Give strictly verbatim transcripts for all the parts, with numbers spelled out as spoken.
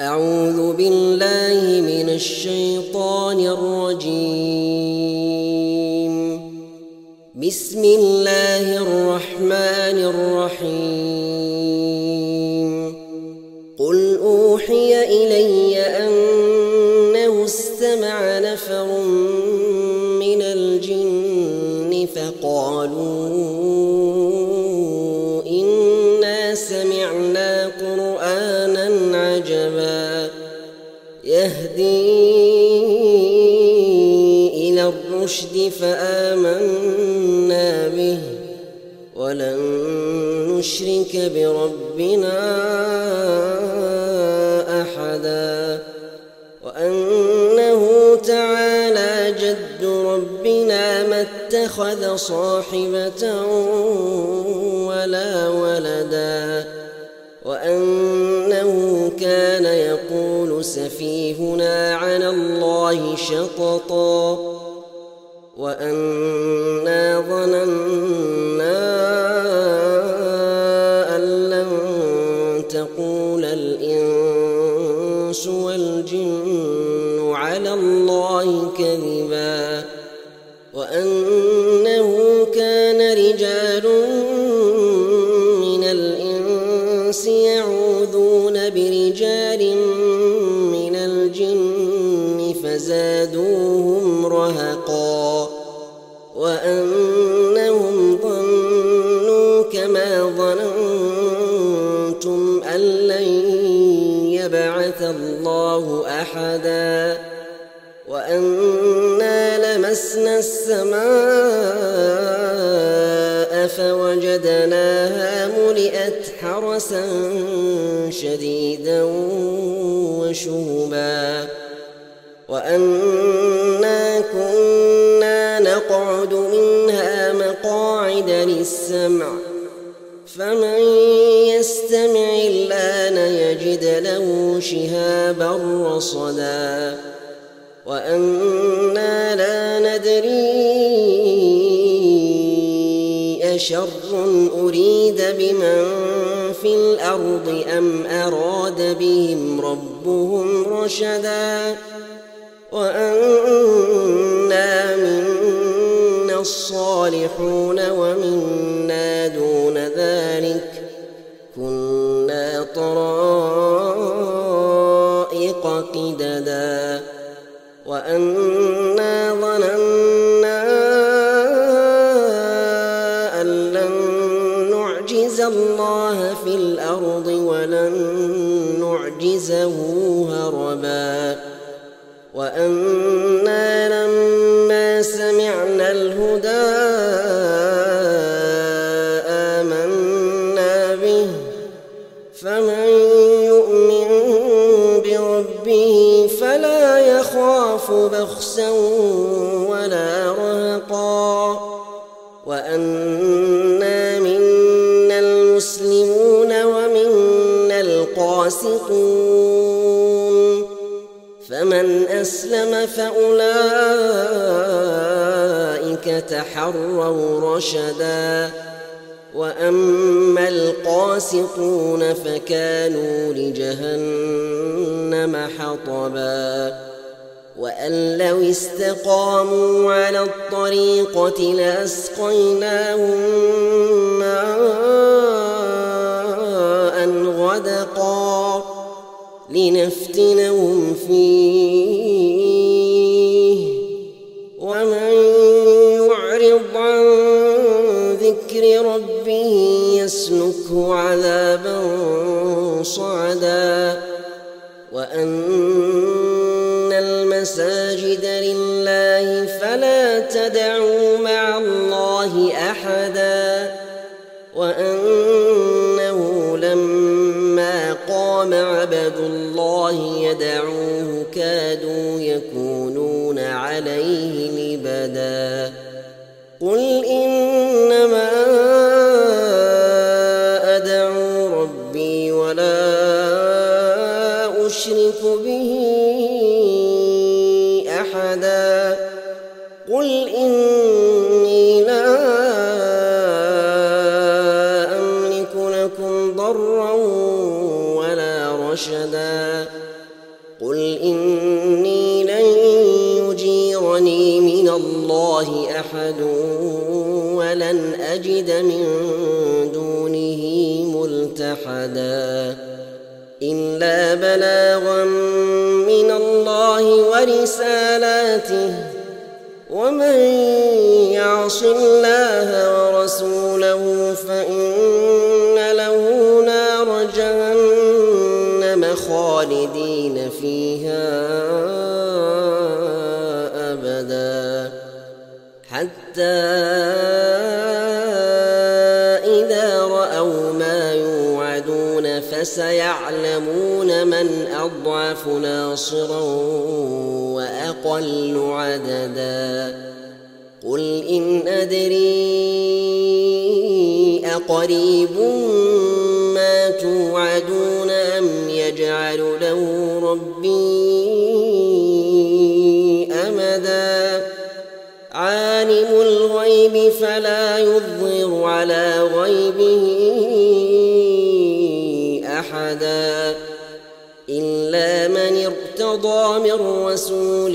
أعوذ بالله من الشيطان الرجيم. بسم الله الرحمن الرحيم. قل أوحي إلي أنه استمع نفر من الجن فقالوا إنا سمعنا قرآنا عجبا يهدي إلى الرشد فآمنا به ولن نشرك بربنا أحدا وأنه تعالى جد ربنا ما اتخذ صاحبة ولا ولدا وأنه كان يقول سفيهنا على الله شططا وأنا ظننا أن لن تقول الإنس والجن على الله كذبا وأنه كان رجال من الإنس يعوذون برجال من الجن فزادوهم رهقا وأنهم ظنوا كما ظننتم أن لن يبعث الله أحدا وأنا لمسنا السماء فوجدناها ملئت حرسا شديدا وشهبا وأنا كنا نقعد منها مقاعد للسمع فمن يستمع الآن يجد له شهابا رصدا وأنا لا ندري أشر أريد بمن في الأرض أم أراد بهم ربهم رشدا وأنا منا الصالحون ومنا دون ذلك كنا طرائق قددا وأنا ظننا أن لن نعجز الله في الأرض ولن نعجزه هربا وأنا لما سمعنا الهدى آمنا به فمن يؤمن بربه فلا يخاف بخسا ولا رهقا وأنا منا المسلمون ومنا القاسطون فمن أسلم فأولئك تحروا رشدا وأما القاسطون فكانوا لجهنم حطبا وأن لو استقاموا على الطريقة لأسقيناهم ماء غدقا لنفتنهم فيه ومن يعرض عن ذكر ربه يسلكه عذابا صعدا وأن المساجد لله فلا تدعوا مع الله أحدا وأنه لما قام عبد الله يدعوه كادوا يكونون عليه لبدا قل إنما أدعو ربي ولا أشرك به أحدا قل إني لا أملك لكم ضرا ولا رشدا قل إني لن يجيرني من الله أحد ولن أجد من دونه ملتحدا إلا بلاغا من الله ورسالاته ومن يعص الله ورسوله فإن له نار جهنم خالدين فيها أبدا حتى إذا رأوا ما يوعدون فسيعلمون من أضعف ناصرا وأقل عددا قل إن أدري أقريب ما توعدون أم يجعل له ربي أمدا عالم الغيب فلا يظهر على غيبه أحدا إلا من ارتضى من رسول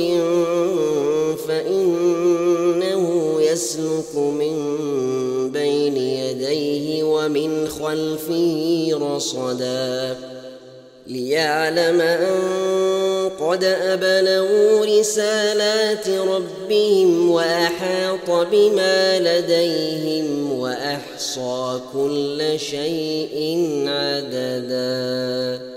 فإنه يسلك من بين يديه ومن خلفه رصدا ليعلم أن قد أبلغوا رسالات ربهم وأحاط بما لديهم وأحصى كل شيء عددا.